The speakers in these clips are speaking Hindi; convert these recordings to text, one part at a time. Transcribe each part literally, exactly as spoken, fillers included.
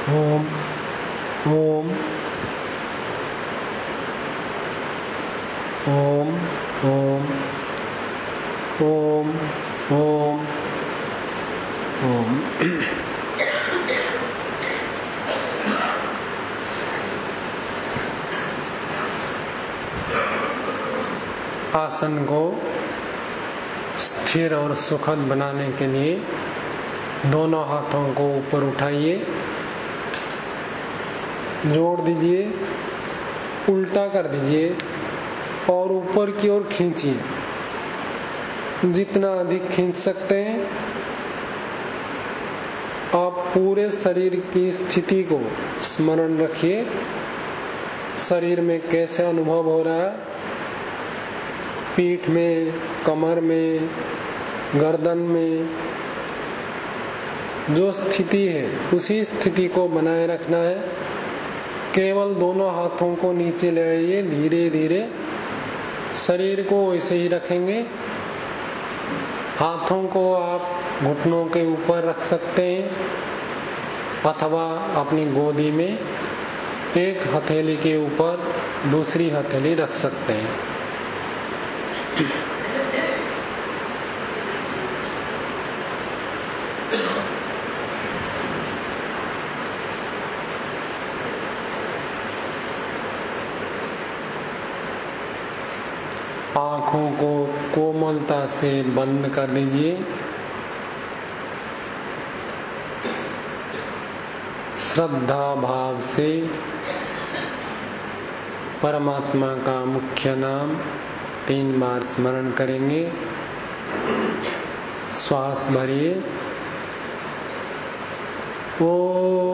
ओम ओम ओम ओम ओम ओम ओम। आसन को स्थिर और सुखद बनाने के लिए दोनों हाथों को ऊपर उठाइए, जोड़ दीजिए, उल्टा कर दीजिए और ऊपर की ओर खींचिए। जितना अधिक खींच सकते हैं। आप पूरे शरीर की स्थिति को स्मरण रखिए। शरीर में कैसे अनुभव हो रहा है, पीठ में, कमर में, गर्दन में जो स्थिति है उसी स्थिति को बनाए रखना है। केवल दोनों हाथों को नीचे ले आइए, धीरे धीरे शरीर को वैसे ही रखेंगे। हाथों को आप घुटनों के ऊपर रख सकते हैं अथवा अपनी गोदी में एक हथेली के ऊपर दूसरी हथेली रख सकते हैं। आँखों को कोमलता से बंद कर लीजिए। श्रद्धा भाव से परमात्मा का मुख्य नाम तीन बार स्मरण करेंगे। श्वास भरिए। ओ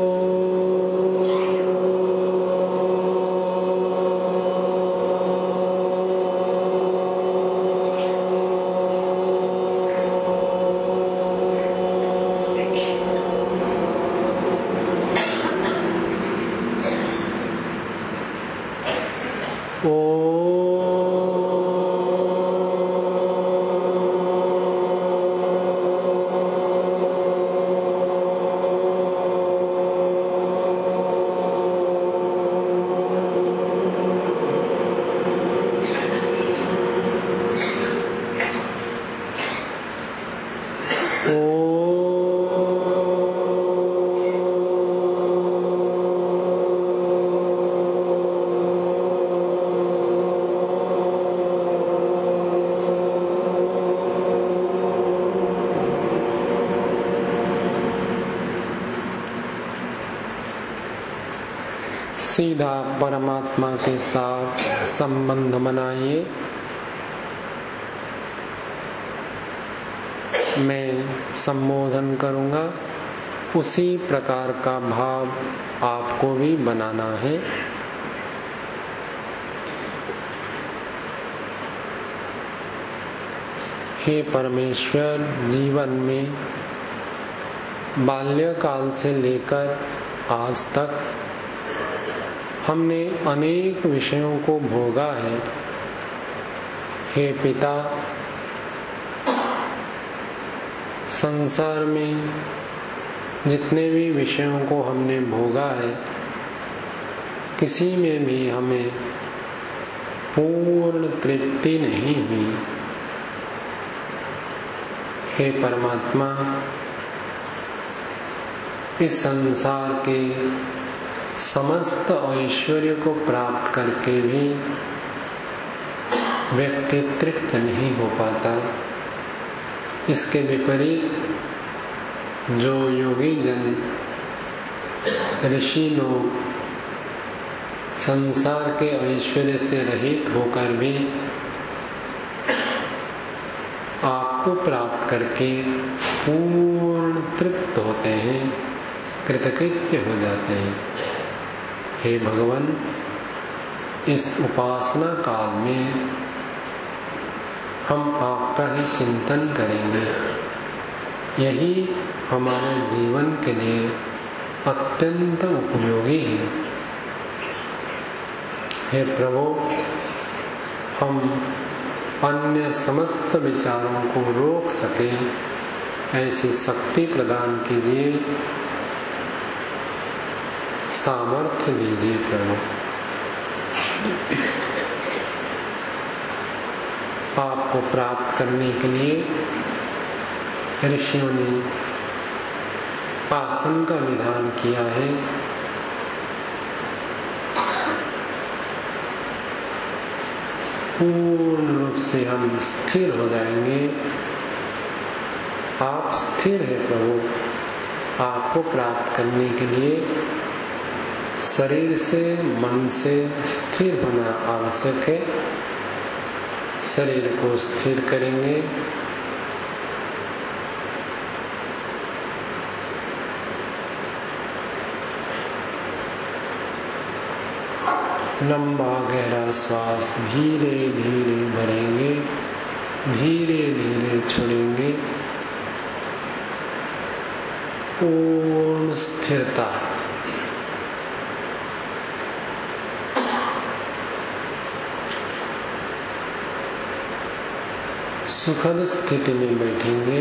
सीधा परमात्मा के साथ संबंध बनाइए। मैं संबोधन करूंगा, उसी प्रकार का भाव आपको भी बनाना है। हे परमेश्वर, जीवन में बाल्यकाल से लेकर आज तक हमने अनेक विषयों को भोगा है। हे पिता, संसार में जितने भी विषयों को हमने भोगा है, किसी में भी हमें पूर्ण तृप्ति नहीं हुई। हे परमात्मा, इस संसार के समस्त ऐश्वर्य को प्राप्त करके भी व्यक्ति तृप्त नहीं हो पाता। इसके विपरीत जो योगी जन, ऋषि लोग संसार के ऐश्वर्य से रहित होकर भी आपको प्राप्त करके पूर्ण तृप्त होते हैं, कृतकृत्य हो जाते हैं। हे भगवान, इस उपासना काल में हम आपका ही चिंतन करेंगे। यही हमारे जीवन के लिए अत्यंत उपयोगी है। हे प्रभु, हम अन्य समस्त विचारों को रोक सकें ऐसी शक्ति प्रदान कीजिए। सामर्थ्य दीजिए प्रभु। आपको प्राप्त करने के लिए ऋषियों ने आसन का विधान किया है। पूर्ण रूप से हम स्थिर हो जाएंगे। आप स्थिर है प्रभु। आपको प्राप्त करने के लिए शरीर से मन से स्थिर होना आवश्यक है। शरीर को स्थिर करेंगे। लंबा गहरा श्वास धीरे धीरे भरेंगे, धीरे धीरे छोड़ेंगे। पूर्ण स्थिरता। सुखद स्थिति में बैठेंगे।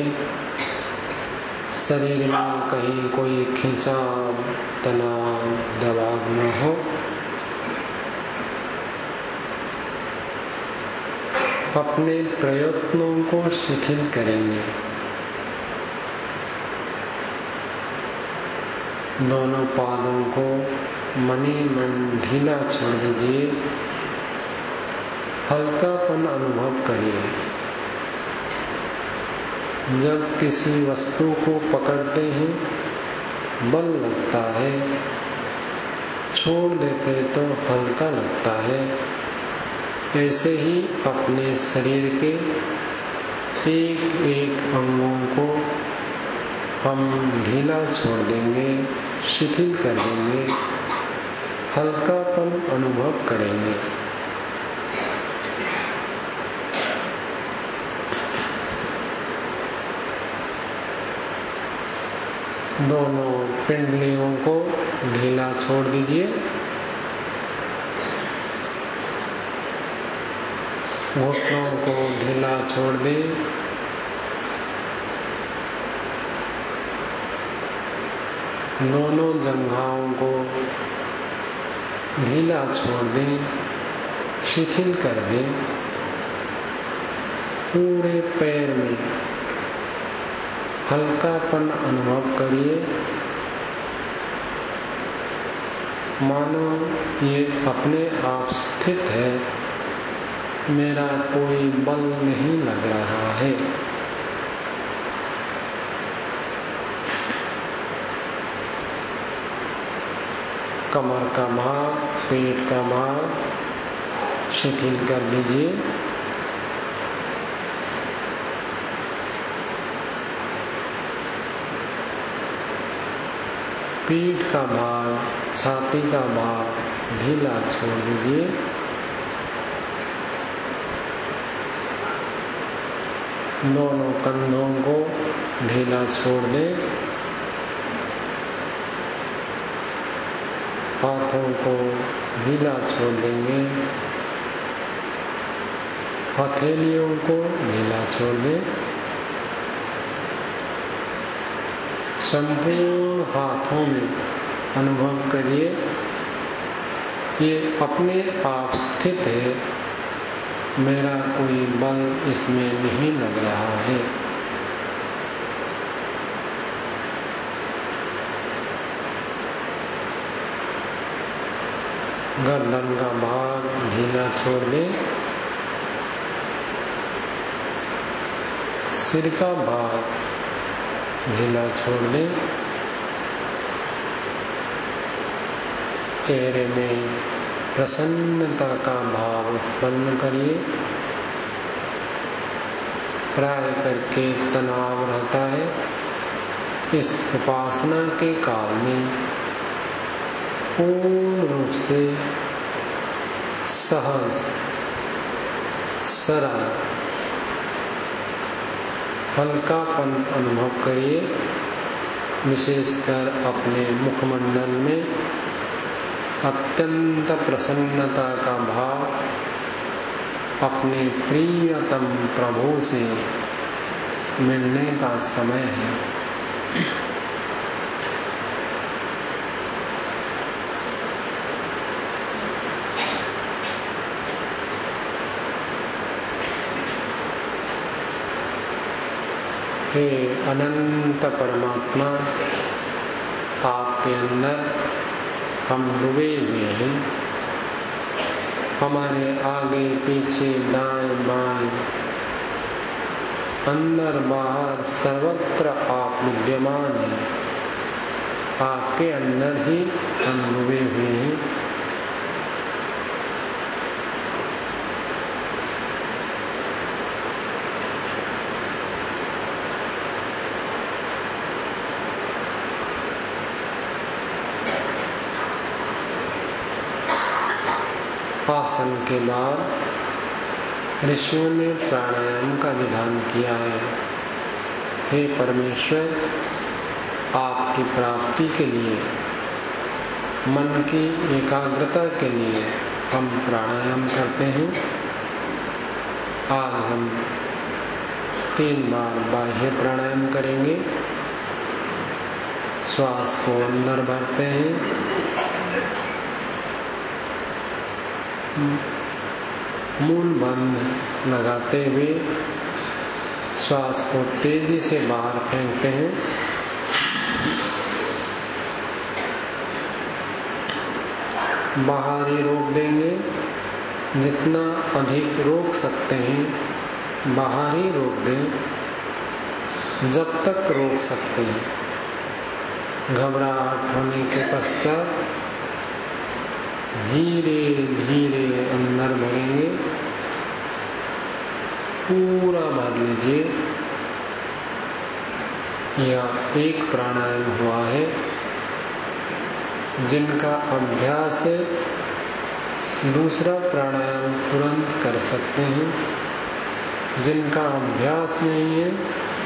शरीर में कहीं कोई खिंचाव, तनाव, दबाव न हो। अपने प्रयत्नों को शिथिल करेंगे। दोनों पादों को मनी मन ढीला छोड़ दीजिए। हल्कापन अनुभव करिए। जब किसी वस्तु को पकड़ते हैं बल लगता है, छोड़ देते तो हल्का लगता है। ऐसे ही अपने शरीर के एक एक अंगों को हम ढीला छोड़ देंगे, शिथिल कर देंगे, हल्कापन अनुभव करेंगे। दोनों पिंडलियों को ढीला छोड़ दीजिए। घुटनों को ढीला छोड़ दें। दोनों जंघाओं को ढीला छोड़ दें, शिथिल कर दें। पूरे पैर में हल्कापन अनुभव करिए। मानो ये अपने आप स्थित है, मेरा कोई बल नहीं लग रहा है। कमर का भाग, पेट का भाग शिथिल कर दीजिए। पीठ का भाग, छाती का भाग ढीला छोड़ दीजिए। दोनों कंधों को ढीला छोड़ दें। हाथों को ढीला छोड़ देंगे। हथेलियों को ढीला छोड़ दें। संपूर्ण हाथों में अनुभव करिए, ये अपने आप स्थित है, मेरा कोई बल इसमें नहीं लग रहा है। गर्दन का भाग ढीला छोड़ दें। सिर का भाग ढीला छोड़ दें। चेहरे में प्रसन्नता का भाव उत्पन्न करिए। प्राय करके तनाव रहता है। इस उपासना के काल में पूर्ण रूप से सहज, सरल, हल्कापन अनुभव करिए। विशेषकर अपने मुखमंडल में अत्यंत प्रसन्नता का भाव, अपने प्रियतम प्रभु से मिलने का समय है। हे अनंत परमात्मा, आपके अंदर हम डूबे हुए हैं। हमारे आगे पीछे दाएं बाएं अंदर बाहर सर्वत्र आप विद्यमान हैं। आपके अंदर ही हम डूबे हुए हैं। आसन के बाद ऋषियों ने प्राणायाम का विधान किया है। हे परमेश्वर, आपकी प्राप्ति के लिए, मन की एकाग्रता के लिए हम प्राणायाम करते हैं। आज हम तीन बार बाह्य प्राणायाम करेंगे। श्वास को अंदर भरते हैं, मूल बंद लगाते हुए श्वास को तेजी से बाहर फेंकते हैं। बाहर ही रोक देंगे, जितना अधिक रोक सकते हैं बाहर ही रोक दें, जब तक रोक सकते हैं। घबराहट होने के पश्चात धीरे धीरे अंदर भरेंगे, पूरा भर लीजिए। यह एक प्राणायाम हुआ है जिनका अभ्यास है, दूसरा प्राणायाम तुरंत कर सकते हैं। जिनका अभ्यास नहीं है,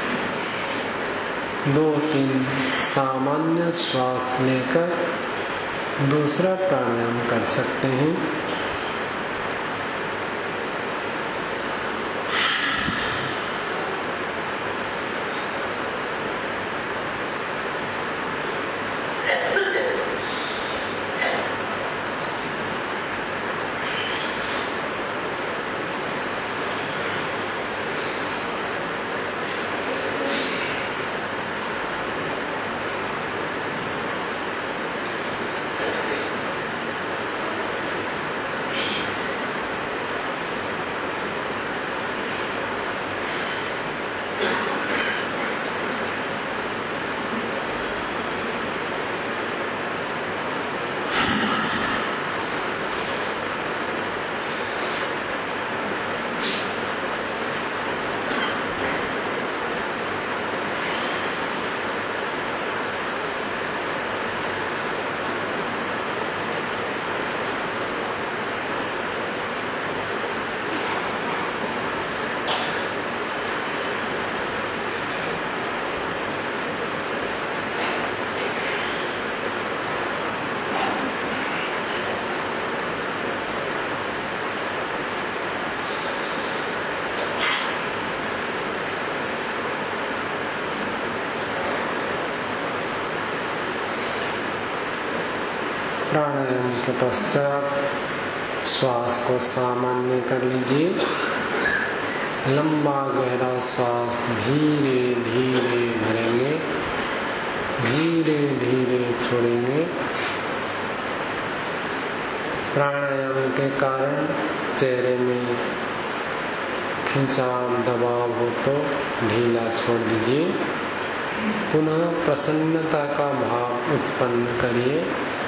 दो तीन सामान्य श्वास लेकर दूसरा प्राणायाम कर सकते हैं। प्राणायाम के पश्चात श्वास को सामान्य कर लीजिए। लंबा गहरा श्वास धीरे धीरे भरेंगे, धीरे धीरे छोड़ेंगे। प्राणायाम के कारण चेहरे में खिंचाव दबाव हो तो ढीला छोड़ दीजिए। पुनः प्रसन्नता का भाव उत्पन्न करिए।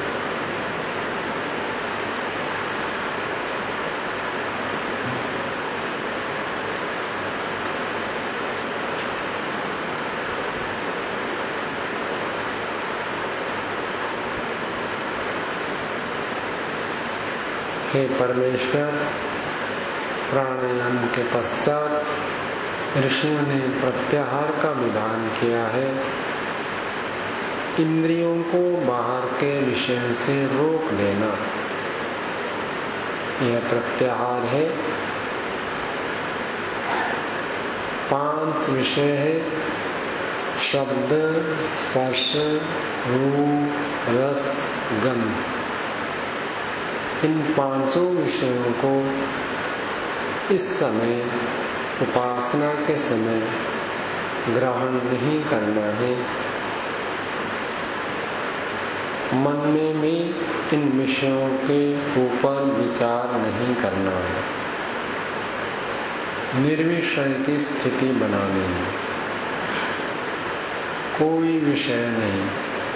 हे परमेश्वर, प्राणायाम के पश्चात ऋषियों ने प्रत्याहार का विधान किया है। इंद्रियों को बाहर के विषयों से रोक देना, यह प्रत्याहार है। पांच विषय है: शब्द, स्पर्श, रूप, रस, गंध। इन पांचों विषयों को इस समय, उपासना के समय ग्रहण नहीं करना है। मन में भी इन विषयों के ऊपर विचार नहीं करना है। निर्विषय की स्थिति बनानी है, कोई विषय नहीं।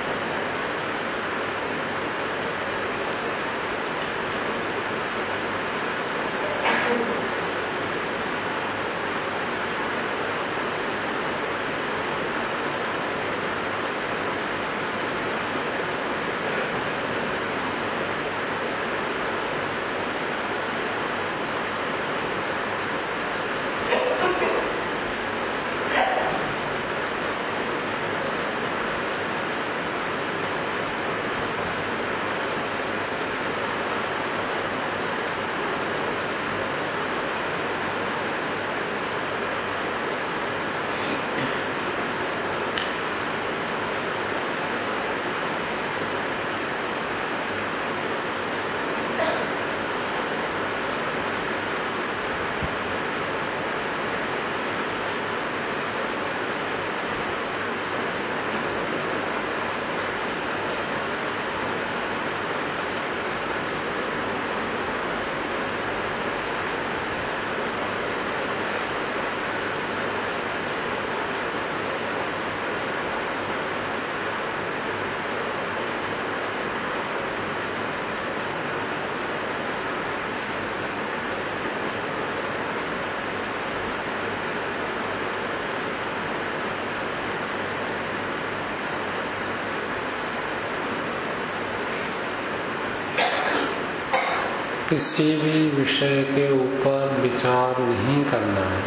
किसी भी विषय के ऊपर विचार नहीं करना है।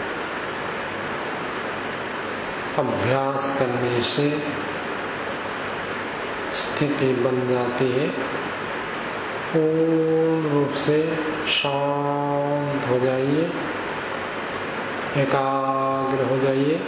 अभ्यास करने से स्थिति बन जाती है, पूर्ण रूप से शांत हो जाइए, एकाग्र हो जाइए।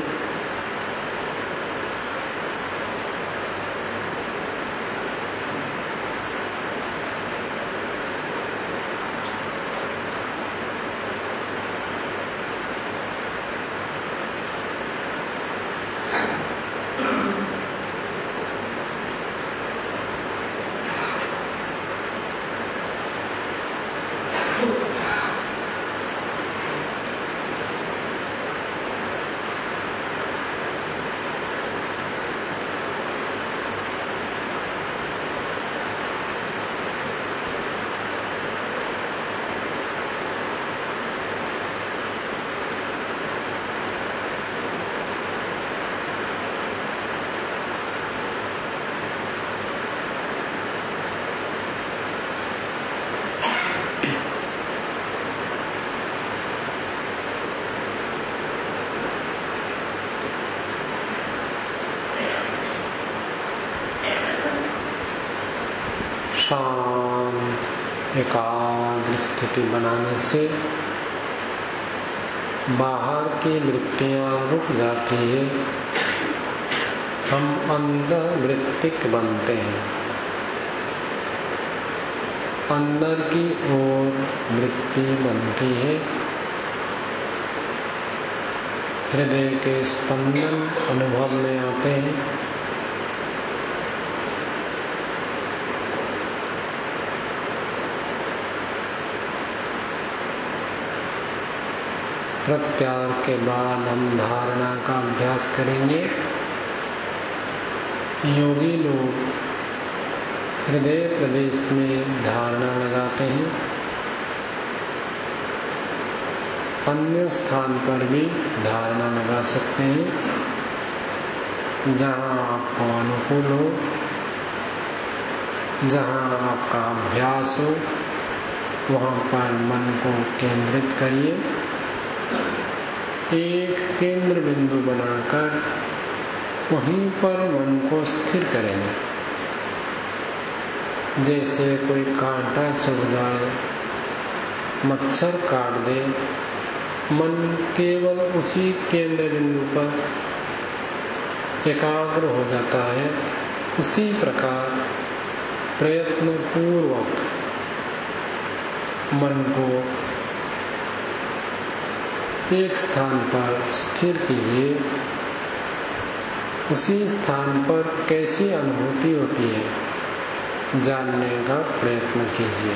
शांत एकाग्र स्थिति बनाने से बाहर की वृत्तियां रुक जाती है, हम अंदर वृत्तिक बनते हैं। अंदर की ओर वृत्ति बनती है, हृदय के स्पंदन अनुभव में आते हैं। प्रत्याहार के बाद हम धारणा का अभ्यास करेंगे। योगी लोग हृदय प्रदेश में धारणा लगाते हैं, अन्य स्थान पर भी धारणा लगा सकते हैं। जहाँ आपको अनुकूल हो, जहाँ आपका अभ्यास हो, वहाँ पर मन को केंद्रित करिए। एक केंद्र बिंदु बनाकर वहीं पर मन को स्थिर करेंगे। जैसे कोई कांटा चुभ जाए, मच्छर काट दे, मन केवल उसी केंद्र बिंदु पर एकाग्र हो जाता है। उसी प्रकार प्रयत्न पूर्वक मन को एक स्थान पर स्थिर कीजिए। उसी स्थान पर कैसी अनुभूति होती है, जानने का प्रयत्न कीजिए।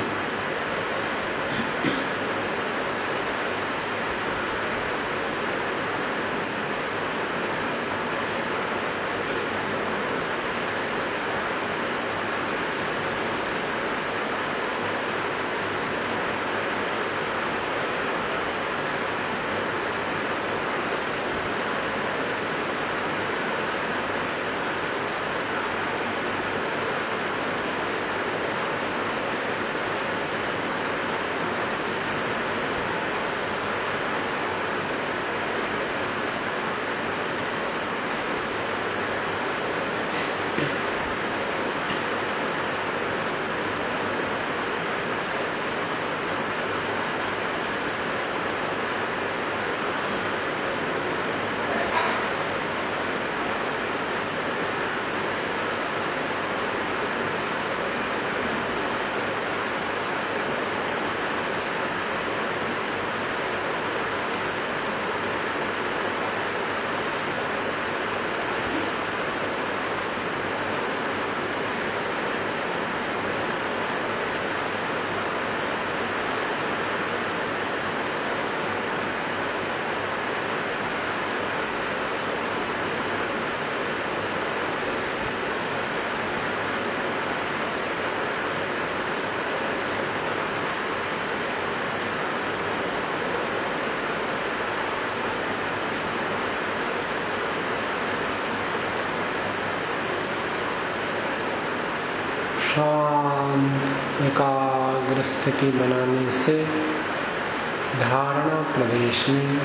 शांत एकाग्र स्थिति बनाने से धारणा प्रदेश में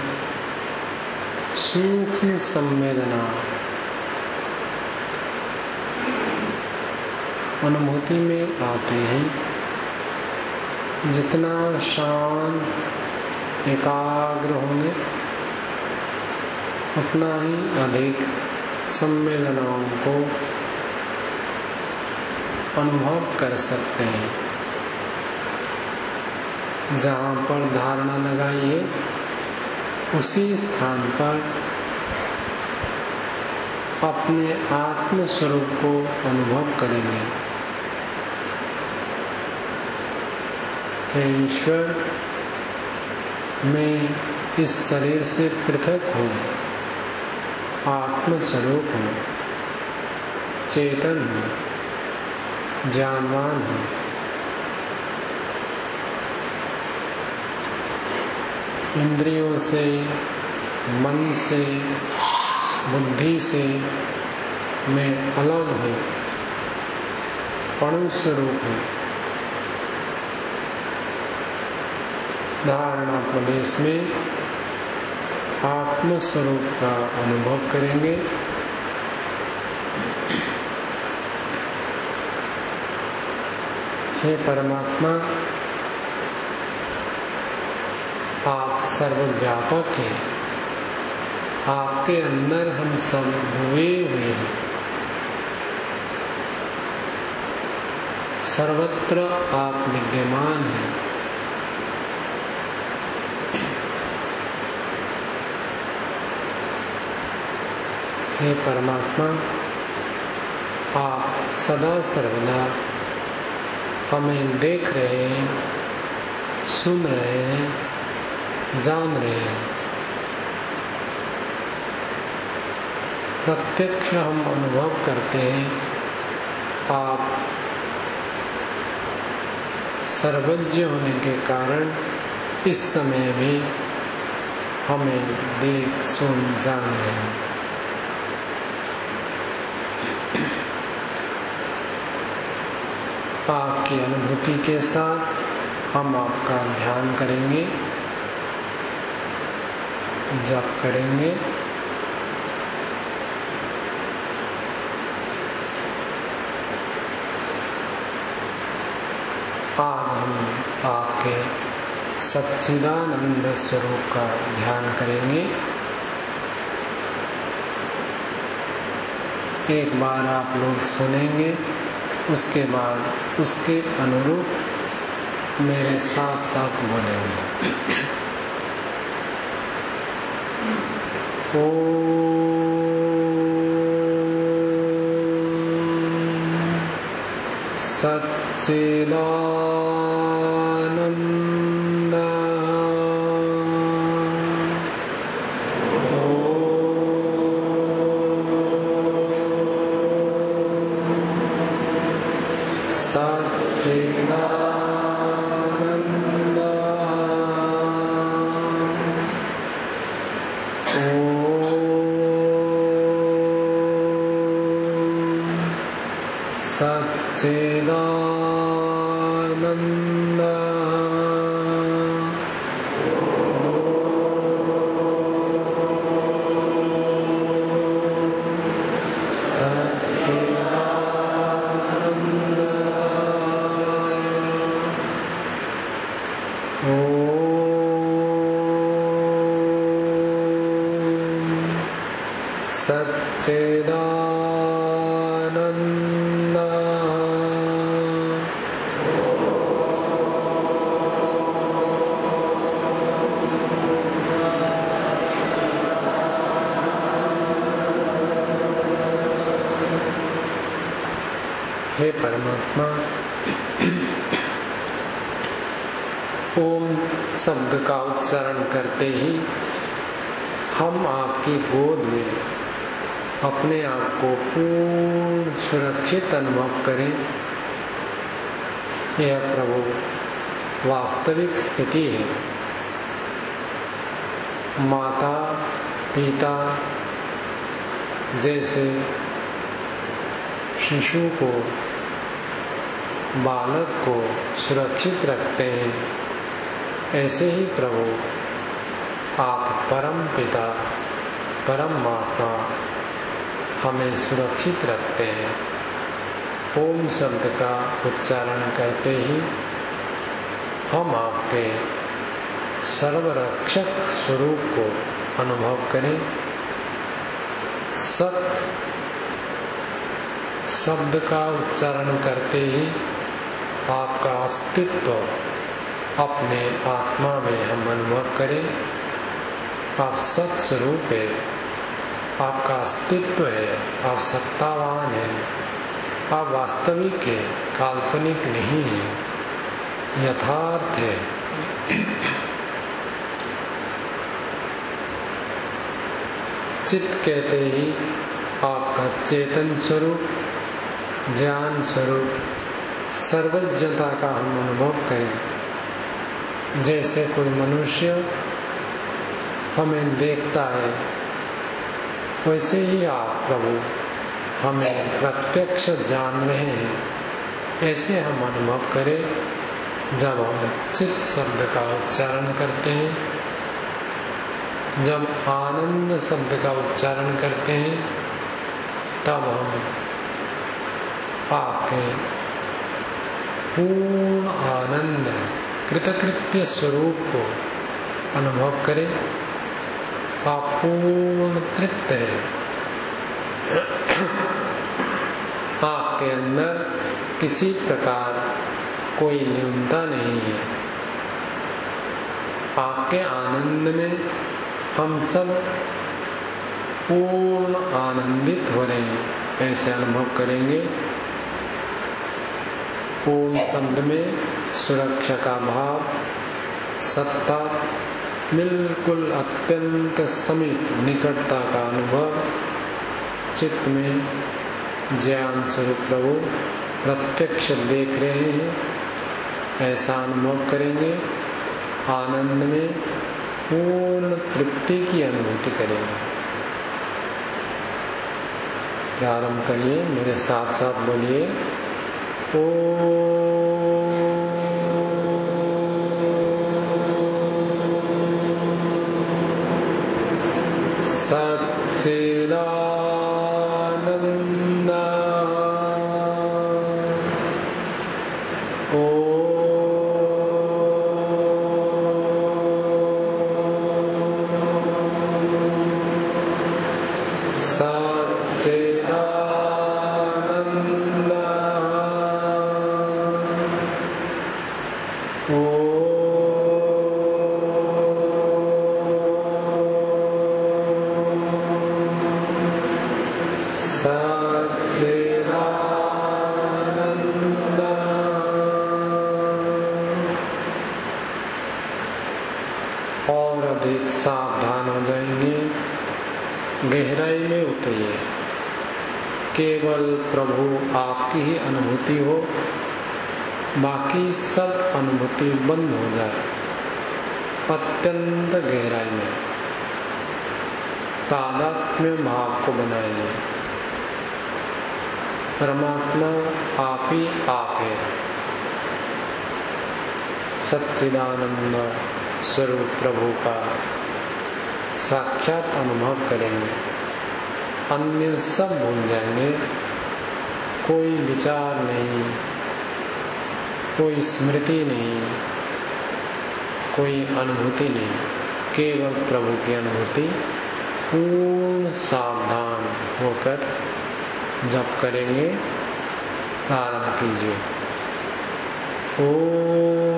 सूक्ष्म संवेदना अनुभूति में आते हैं। जितना शांत एकाग्र होंगे उतना ही अधिक संवेदनाओं को अनुभव कर सकते हैं। जहाँ पर धारणा लगाइए उसी स्थान पर अपने आत्म स्वरूप को अनुभव करेंगे। हे ईश्वर, मैं इस शरीर से पृथक हूँ, आत्म स्वरूप हूँ, चेतन हूँ, ज्ञानवान हूँ। इंद्रियों से, मन से, बुद्धि से मैं अलग हूँ, परम स्वरूप हूँ। धारणा प्रदेश में आत्म स्वरूप का अनुभव करेंगे। हे परमात्मा, आप सर्वव्यापक हैं, आपके अंदर हम सब हुए हुए हैं। सर्वत्र आप विद्यमान हैं। हे परमात्मा, आप सदा सर्वदा हमें देख रहे हैं, सुन रहे हैं, जान रहे हैं। प्रत्यक्ष हम अनुभव करते हैं, आप सर्वज्ञ होने के कारण इस समय भी हमें देख सुन जान रहे हैं। आपकी अनुभूति के साथ हम आपका ध्यान करेंगे, जप करेंगे। आज हम आपके सच्चिदानंद स्वरूप का ध्यान करेंगे। एक बार आप लोग सुनेंगे, उसके बाद उसके अनुरूप मेरे साथ साथ बोलेंगे। ओम सच्चिदानन्द सच्चिदानन्द सच्चिदानन्द सच्चिदानन्द हे परमात्मा, ओम शब्द का उच्चारण करते ही हम आपकी गोद में अपने आप को पूर्ण सुरक्षित अनुभव करें। यह प्रभु वास्तविक स्थिति है। माता पिता जैसे शिशु को, बालक को सुरक्षित रखते हैं, ऐसे ही प्रभु आप परम पिता परम माता हमें सुरक्षित रखते हैं। ओम शब्द का उच्चारण करते ही हम आपके सर्वरक्षक स्वरूप को अनुभव करें। सत शब्द का उच्चारण करते ही आपका अस्तित्व अपने आत्मा में हम अनुभव करें। आप सत स्वरूप है, आपका अस्तित्व है, आप सत्तावान है, आप वास्तविक है, काल्पनिक नहीं है, यथार्थ है। चित्त कहते ही आपका चेतन स्वरूप, ज्ञान स्वरूप, सर्वज्ञता का हम अनुभव करें। जैसे कोई मनुष्य हमें देखता है, वैसे ही आप प्रभु हमें प्रत्यक्ष जान रहे हैं। ऐसे हम अनुभव करें। जब हम चित्त शब्द का उच्चारण करते हैं, जब आनंद शब्द का उच्चारण करते हैं, तब हम आपके पूर्ण आनंद कृतकृत्य स्वरूप को अनुभव करें। आप पूर्ण तृप्त है। आपके अंदर किसी प्रकार कोई न्यूनता नहीं है। आपके आनंद में हम सब पूर्ण आनंदित हो रहे हैं, ऐसे अनुभव करेंगे। ओम शब्द में सुरक्षा का भाव, सत्ता, बिल्कुल अत्यंत समीप निकटता का अनुभव, चित्त में ज्ञान स्वरूप प्रभु प्रत्यक्ष देख रहे हैं, ऐसा अनुभव करेंगे। आनंद में पूर्ण तृप्ति की अनुभूति करेंगे। प्रारंभ करिए, मेरे साथ साथ बोलिए ओ सच्चिदानन्द ओ सच्चिदानन्द ओ सच्चिदानन्द सावधान हो जाएंगे, गहराई में उतरिए, केवल प्रभु आपकी ही अनुभूति हो, बाकी सब अनुभूति बंद हो जाए। अत्यंत गहराई में तादात्म्य भाव को बनाइए। परमात्मा आप ही आप है, सच्चिदानंद स्वरूप प्रभु का साक्षात अनुभव करेंगे। अन्य सब भूल जाएंगे, कोई विचार नहीं, कोई स्मृति नहीं, कोई अनुभूति नहीं, केवल प्रभु की अनुभूति। पूर्ण सावधान होकर जप करेंगे। प्रारंभ कीजिए। ओ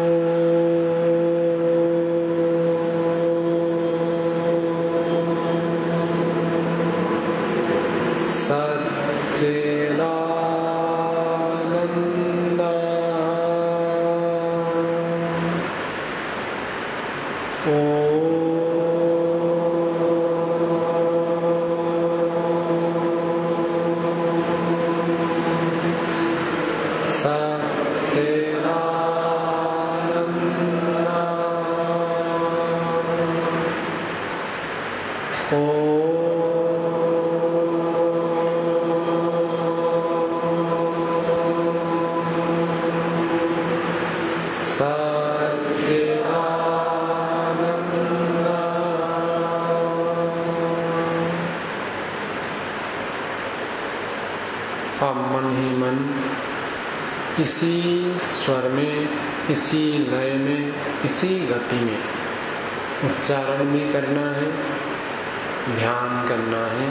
इसी स्वर में, इसी लय में, इसी गति में उच्चारण भी करना है, ध्यान करना है।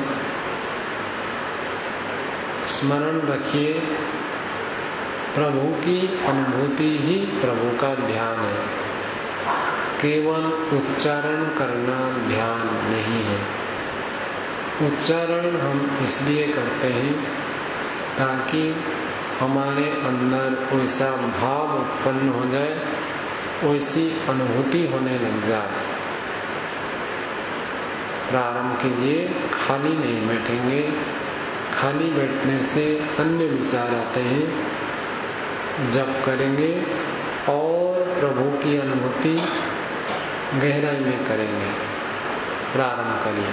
स्मरण रखिए, प्रभु की अनुभूति ही प्रभु का ध्यान है। केवल उच्चारण करना ध्यान नहीं है। उच्चारण हम इसलिए करते हैं ताकि हमारे अंदर वैसा भाव उत्पन्न हो जाए, वैसी अनुभूति होने लग जाए। प्रारंभ कीजिए, खाली नहीं बैठेंगे। खाली बैठने से अन्य विचार आते हैं। जप करेंगे और प्रभु की अनुभूति गहराई में करेंगे। प्रारंभ करिए।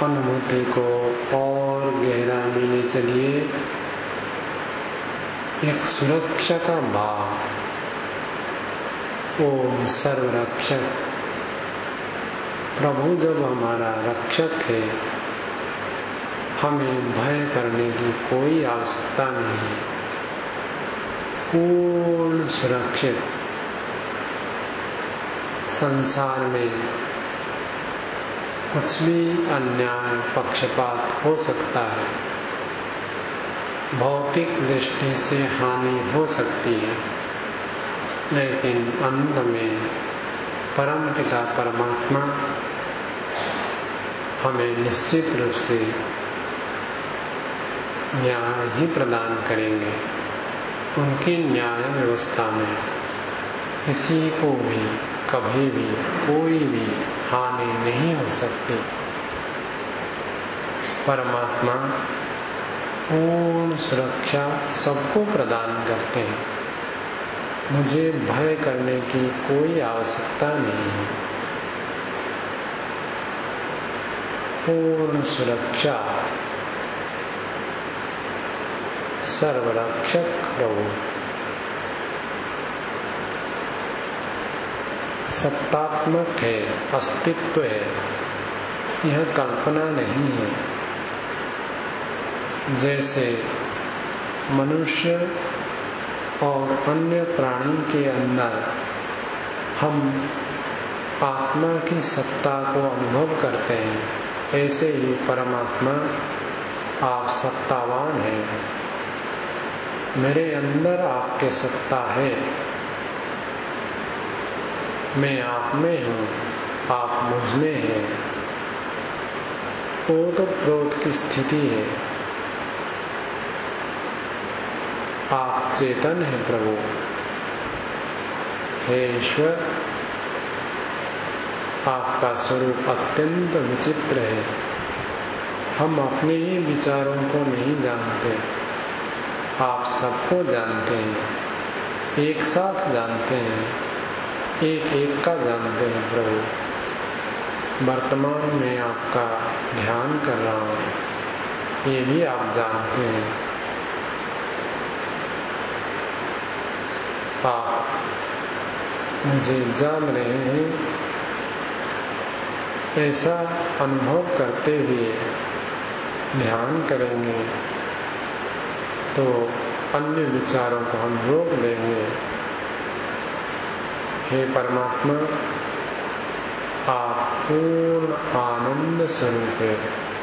अनुभूति को और गहरा में ले चलिए। एक सुरक्षा का भाव, ओम सर्वरक्षक। प्रभु जब हमारा रक्षक है, हमें भय करने की कोई आवश्यकता नहीं। पूर्ण सुरक्षित। संसार में कुछ भी अन्याय पक्षपात हो सकता है, भौतिक दृष्टि से हानि हो सकती है, लेकिन अंत में परम पिता परमात्मा हमें निश्चित रूप से न्याय ही प्रदान करेंगे। उनकी न्याय व्यवस्था में किसी को भी कभी भी कोई भी हानि नहीं हो सकती। परमात्मा पूर्ण सुरक्षा सबको प्रदान करते हैं। मुझे भय करने की कोई आवश्यकता नहीं है। पूर्ण सुरक्षा। सर्वरक्षक प्रभु सत्तात्मक है, अस्तित्व है, यह कल्पना नहीं है। जैसे मनुष्य और अन्य प्राणी के अंदर हम आत्मा की सत्ता को अनुभव करते हैं, ऐसे ही परमात्मा आप सत्तावान हैं। मेरे अंदर आपके सत्ता है। मैं आप में हूँ, आप मुझ में हैं। ओतप्रोत की स्थिति है। आप चेतन हैं प्रभु। हे ईश्वर, आपका स्वरूप अत्यंत विचित्र है। हम अपने ही विचारों को नहीं जानते। आप सबको जानते हैं, एक साथ जानते हैं, एक एक का जानते हैं प्रभु। वर्तमान में आपका ध्यान कर रहा हूँ, ये भी आप जानते हैं। आप मुझे जान रहे हैं। ऐसा अनुभव करते हुए ध्यान करेंगे तो अन्य विचारों को हम रोक देंगे। हे परमात्मा, आप पूर्ण आनंद स्वरूप है।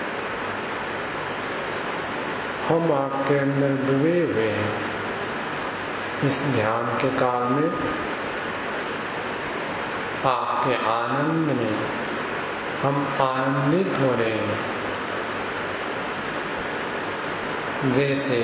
हम आपके अंदर डूबे हुए हैं। इस ध्यान के काल में आपके आनंद में हम आनंदित हो रहे हैं। जैसे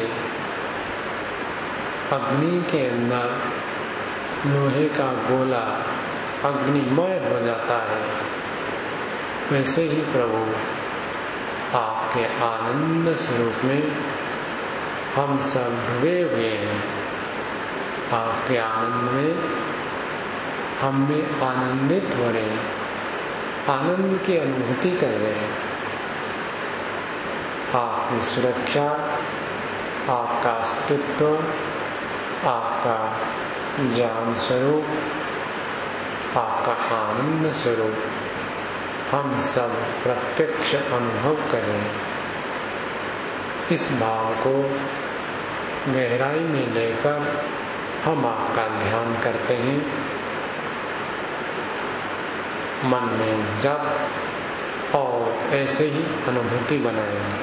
अग्नि के अंदर लोहे का गोला अग्निमय हो जाता है, वैसे ही प्रभु आपके आनंद स्वरूप में हम सब डूबे हुए हैं। आपके आनंद में हम भी आनंदित हो रहे हैं, आनंद की अनुभूति कर रहे हैं। आपकी सुरक्षा, आपका अस्तित्व, आपका ज्ञान स्वरूप, आपका आनंद स्वरूप हम सब प्रत्यक्ष अनुभव कर रहे हैं। इस भाव को गहराई में लेकर हम आपका ध्यान करते हैं। मन में जप और ऐसे ही अनुभूति बनाएंगे।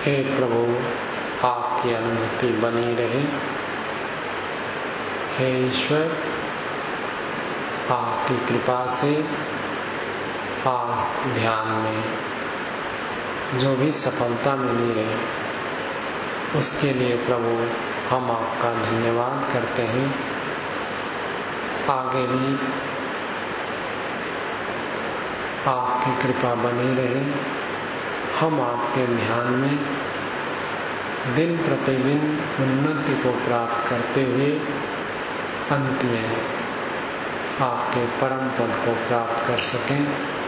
हे प्रभु, आपकी अनुभूति बनी रहे। हे ईश्वर, आपकी कृपा से आज ध्यान में जो भी सफलता मिली है उसके लिए प्रभु हम आपका धन्यवाद करते हैं। आगे भी आपकी कृपा बनी रहे। हम आपके ध्यान में दिन प्रतिदिन उन्नति को प्राप्त करते हुए अंत में आपके परम पद को प्राप्त कर सकें,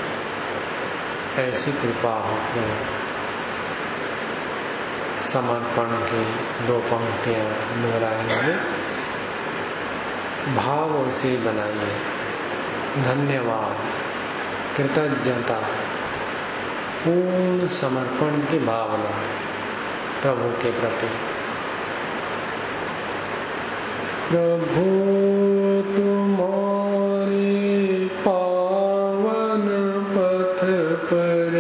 ऐसी कृपा हो। समर्पण की दो पंक्तियां दोहराएंगे। भाव ऐसे बनाइए। धन्यवाद, कृतज्ञता, पूर्ण समर्पण की भावना प्रभु के प्रति। प्रभु तुम्हारे पावन पथ पर,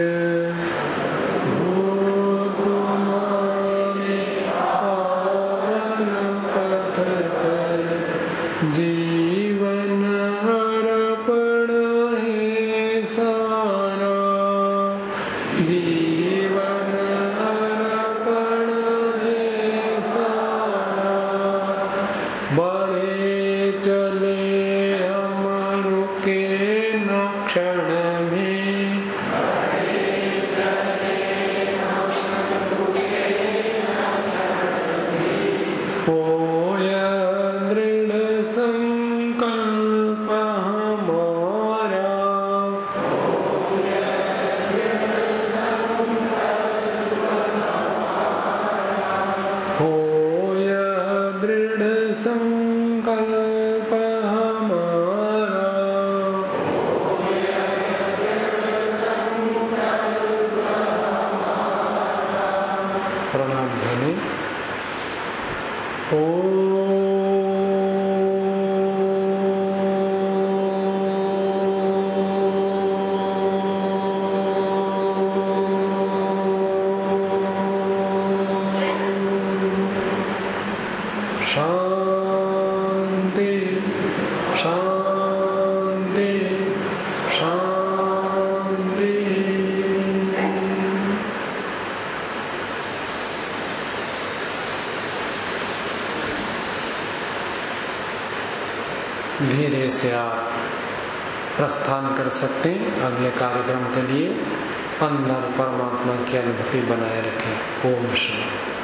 तुम्हारे पावन पथ पर जीवन अर्पण है सारा, जीवन अर्पण है सारा। बढ़े चले हम रुके न क्षण में, बढ़े चले हम रुके न क्षण में। होय दृढ़ संकल्प हमारा, होय दृढ़ संकल्प हमारा। होय दृढ़ संकल्प हमारा, होय दृढ़ संकल्प हमारा। प्रणाम ध्वनि। शांति शांति शांति। धीरे से आप प्रस्थान कर सकते हैं अगले कार्यक्रम के लिए। अंदर परमात्मा की अनुभूति बनाए रखें। ओम शांति।